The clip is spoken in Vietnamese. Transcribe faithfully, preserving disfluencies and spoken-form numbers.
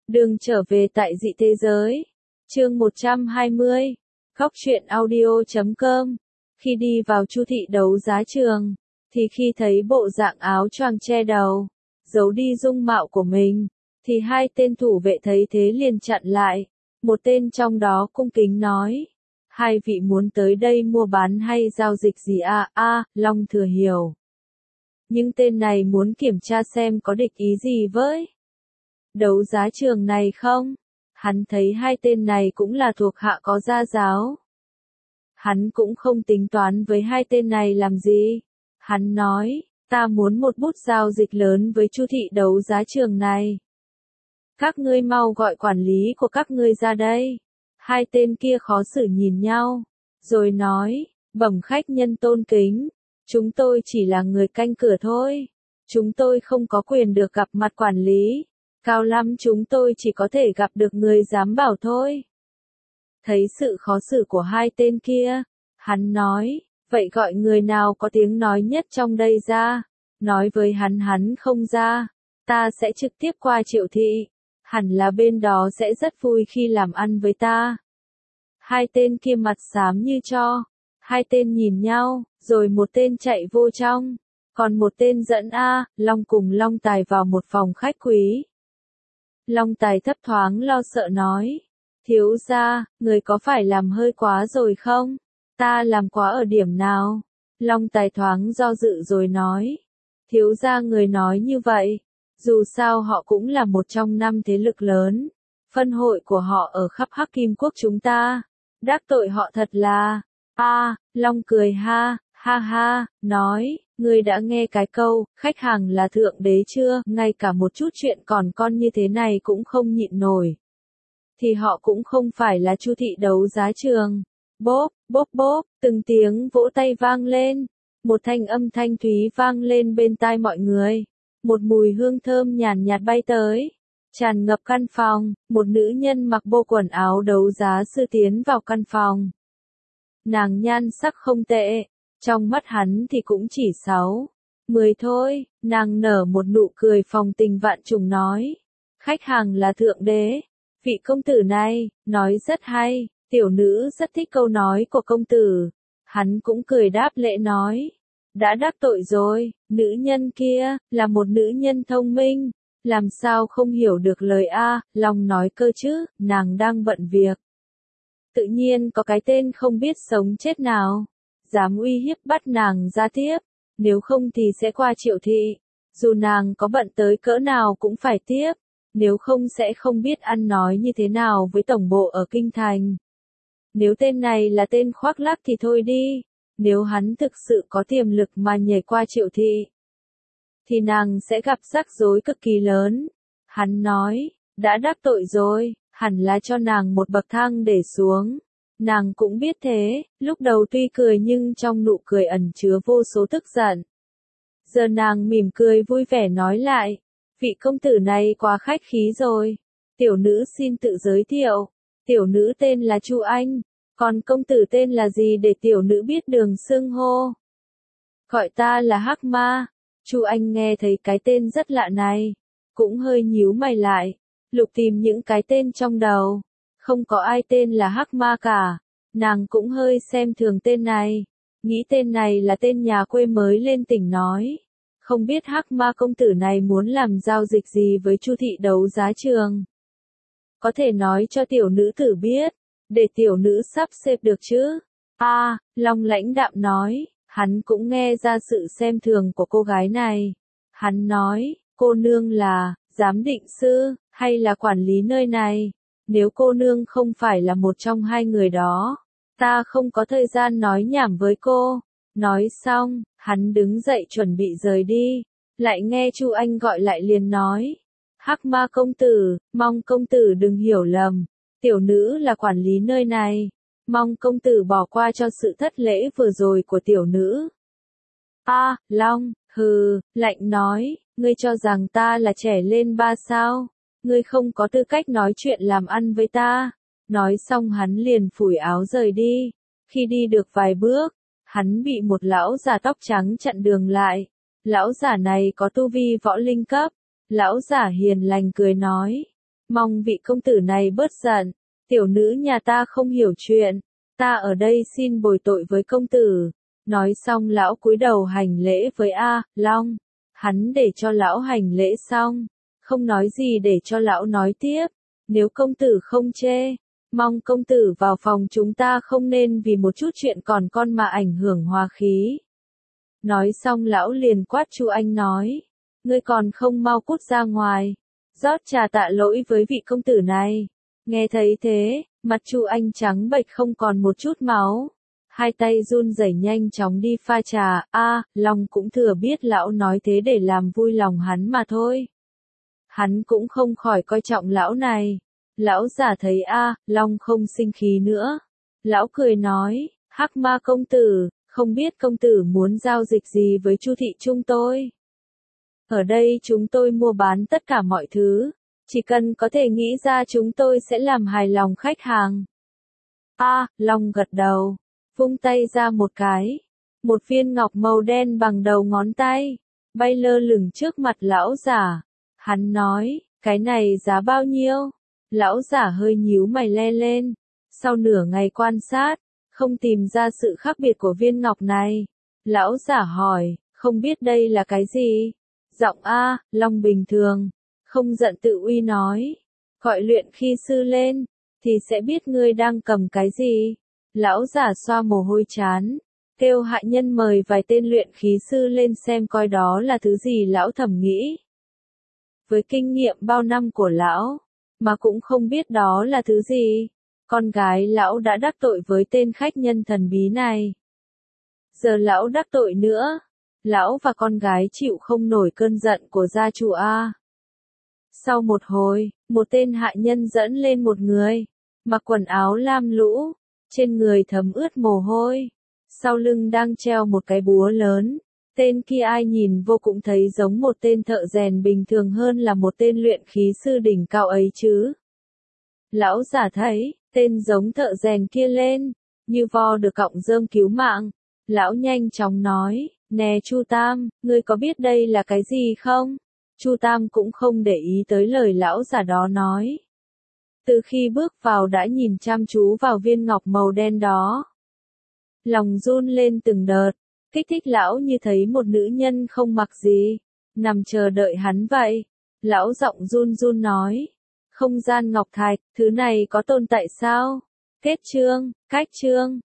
Đường trở về tại dị thế giới. Chương một trăm hai mươi. Góc truyện audio chấm com. Khi đi vào Chu thị đấu giá trường, thì khi thấy bộ dạng áo choàng che đầu, giấu đi dung mạo của mình, thì hai tên thủ vệ thấy thế liền chặn lại. Một tên trong đó cung kính nói: "Hai vị muốn tới đây mua bán hay giao dịch gì à?" "A, Long thừa hiểu. Nhưng tên này muốn kiểm tra xem có địch ý gì với đấu giá trường này không?" Hắn thấy hai tên này cũng là thuộc hạ có gia giáo. Hắn cũng không tính toán với hai tên này làm gì. Hắn nói: "Ta muốn một bút giao dịch lớn với Chu thị đấu giá trường này. Các ngươi mau gọi quản lý của các ngươi ra đây." Hai tên kia khó xử nhìn nhau, rồi nói: "Bẩm khách nhân tôn kính, chúng tôi chỉ là người canh cửa thôi. Chúng tôi không có quyền được gặp mặt quản lý. Cao lắm chúng tôi chỉ có thể gặp được người giám bảo thôi." Thấy sự khó xử của hai tên kia, hắn nói: "Vậy gọi người nào có tiếng nói nhất trong đây ra. Nói với hắn hắn không ra, ta sẽ trực tiếp qua Triệu thị. Hẳn là bên đó sẽ rất vui khi làm ăn với ta." Hai tên kia mặt xám như tro. Hai tên nhìn nhau, rồi một tên chạy vô trong, còn một tên dẫn A, Long cùng Long Tài vào một phòng khách quý. Long Tài thấp thoáng lo sợ nói: "Thiếu gia, người có phải làm hơi quá rồi không? Ta làm quá ở điểm nào?" Long Tài thoáng do dự rồi nói: "Thiếu gia người nói như vậy, dù sao họ cũng là một trong năm thế lực lớn, phân hội của họ ở khắp Hắc Kim Quốc chúng ta, đắc tội họ thật là..." A, Long cười ha, ha ha, nói: "Ngươi đã nghe cái câu, khách hàng là thượng đế chưa? Ngay cả một chút chuyện còn con như thế này cũng không nhịn nổi. Thì họ cũng không phải là Chu thị đấu giá trường." Bốp, bốp bốp, từng tiếng vỗ tay vang lên. Một thanh âm thanh thúy vang lên bên tai mọi người. Một mùi hương thơm nhàn nhạt bay tới, tràn ngập căn phòng. Một nữ nhân mặc bộ quần áo đấu giá sư tiến vào căn phòng. Nàng nhan sắc không tệ, trong mắt hắn thì cũng chỉ sáu, mười thôi. Nàng nở một nụ cười phong tình vạn trùng nói: "Khách hàng là thượng đế. Vị công tử này, nói rất hay, tiểu nữ rất thích câu nói của công tử." Hắn cũng cười đáp lễ nói: "Đã đắc tội rồi." Nữ nhân kia, là một nữ nhân thông minh, làm sao không hiểu được lời A, Long nói cơ chứ, nàng đang bận việc. Tự nhiên có cái tên không biết sống chết nào dám uy hiếp bắt nàng ra tiếp, nếu không thì sẽ qua Triệu thị. Dù nàng có bận tới cỡ nào cũng phải tiếp, nếu không sẽ không biết ăn nói như thế nào với tổng bộ ở Kinh Thành. Nếu tên này là tên khoác lác thì thôi đi, nếu hắn thực sự có tiềm lực mà nhảy qua Triệu thị, thì nàng sẽ gặp rắc rối cực kỳ lớn. Hắn nói: "Đã đắc tội rồi, hẳn là cho nàng một bậc thang để xuống." Nàng cũng biết thế, lúc đầu tuy cười nhưng trong nụ cười ẩn chứa vô số tức giận. Giờ nàng mỉm cười vui vẻ nói lại: "Vị công tử này quá khách khí rồi. Tiểu nữ xin tự giới thiệu. Tiểu nữ tên là Chu Anh, còn công tử tên là gì để tiểu nữ biết đường xưng hô?" "Gọi ta là Hắc Ma." Chu Anh nghe thấy cái tên rất lạ này, cũng hơi nhíu mày lại, lục tìm những cái tên trong đầu. Không có ai tên là Hắc Ma cả. Nàng cũng hơi xem thường tên này, nghĩ tên này là tên nhà quê mới lên tỉnh nói. Không biết Hắc Ma công tử này muốn làm giao dịch gì với Chu thị đấu giá trường. Có thể nói cho tiểu nữ tử biết, để tiểu nữ sắp xếp được chứ? A, Long lãnh đạm nói, hắn cũng nghe ra sự xem thường của cô gái này. Hắn nói: "Cô nương là giám định sư, hay là quản lý nơi này? Nếu cô nương không phải là một trong hai người đó, ta không có thời gian nói nhảm với cô." Nói xong, hắn đứng dậy chuẩn bị rời đi, lại nghe Chu Anh gọi lại liền nói: "Hắc Ma công tử, mong công tử đừng hiểu lầm, tiểu nữ là quản lý nơi này, mong công tử bỏ qua cho sự thất lễ vừa rồi của tiểu nữ." A, Long, hừ, lạnh nói: "Ngươi cho rằng ta là trẻ lên ba sao? Ngươi không có tư cách nói chuyện làm ăn với ta." Nói xong hắn liền phủi áo rời đi. Khi đi được vài bước, hắn bị một lão già tóc trắng chặn đường lại. Lão giả này có tu vi võ linh cấp. Lão giả hiền lành cười nói: Mong vị công tử này bớt giận, tiểu nữ nhà ta không hiểu chuyện, ta ở đây xin bồi tội với công tử. Nói xong lão cúi đầu hành lễ với A Long, hắn để cho lão hành lễ xong, không nói gì để cho lão nói tiếp, nếu công tử không chê, mong công tử vào phòng chúng ta không nên vì một chút chuyện còn con mà ảnh hưởng hòa khí. Nói xong lão liền quát Chu Anh nói, ngươi còn không mau cút ra ngoài, rót trà tạ lỗi với vị công tử này. Nghe thấy thế, mặt Chu Anh trắng bệch không còn một chút máu, hai tay run rẩy nhanh chóng đi pha trà. A Long cũng thừa biết lão nói thế để làm vui lòng hắn mà thôi. Hắn cũng không khỏi coi trọng lão này. Lão giả thấy A Long không sinh khí nữa, lão cười nói, Hắc Ma công tử, không biết công tử muốn giao dịch gì với Chu thị chúng tôi. Ở đây chúng tôi mua bán tất cả mọi thứ, chỉ cần có thể nghĩ ra chúng tôi sẽ làm hài lòng khách hàng. A Long gật đầu, vung tay ra một cái, một viên ngọc màu đen bằng đầu ngón tay, bay lơ lửng trước mặt lão giả. Hắn nói, cái này giá bao nhiêu? Lão giả hơi nhíu mày le lên, sau nửa ngày quan sát, không tìm ra sự khác biệt của viên ngọc này. Lão giả hỏi, không biết đây là cái gì? Giọng A Long bình thường, không giận tự uy nói, gọi luyện khí sư lên, thì sẽ biết ngươi đang cầm cái gì. Lão giả xoa mồ hôi chán, kêu hạ nhân mời vài tên luyện khí sư lên xem coi đó là thứ gì. Lão thầm nghĩ, với kinh nghiệm bao năm của lão, mà cũng không biết đó là thứ gì. Con gái lão đã đắc tội với tên khách nhân thần bí này, giờ lão đắc tội nữa, lão và con gái chịu không nổi cơn giận của gia chủ A. Sau một hồi, một tên hạ nhân dẫn lên một người, mặc quần áo lam lũ, trên người thấm ướt mồ hôi, sau lưng đang treo một cái búa lớn. Tên kia ai nhìn vô cũng thấy giống một tên thợ rèn bình thường hơn là một tên luyện khí sư đỉnh cao ấy chứ. Lão giả thấy, tên giống thợ rèn kia lên, như vo được cọng rơm cứu mạng. Lão nhanh chóng nói, nè Chu Tam, ngươi có biết đây là cái gì không? Chu Tam cũng không để ý tới lời lão giả đó nói. Từ khi bước vào đã nhìn chăm chú vào viên ngọc màu đen đó. Lòng run lên từng đợt, kích thích lão như thấy một nữ nhân không mặc gì, nằm chờ đợi hắn vậy. Lão giọng run run nói, không gian ngọc thạch, thứ này có tồn tại sao? Kết chương, cách chương.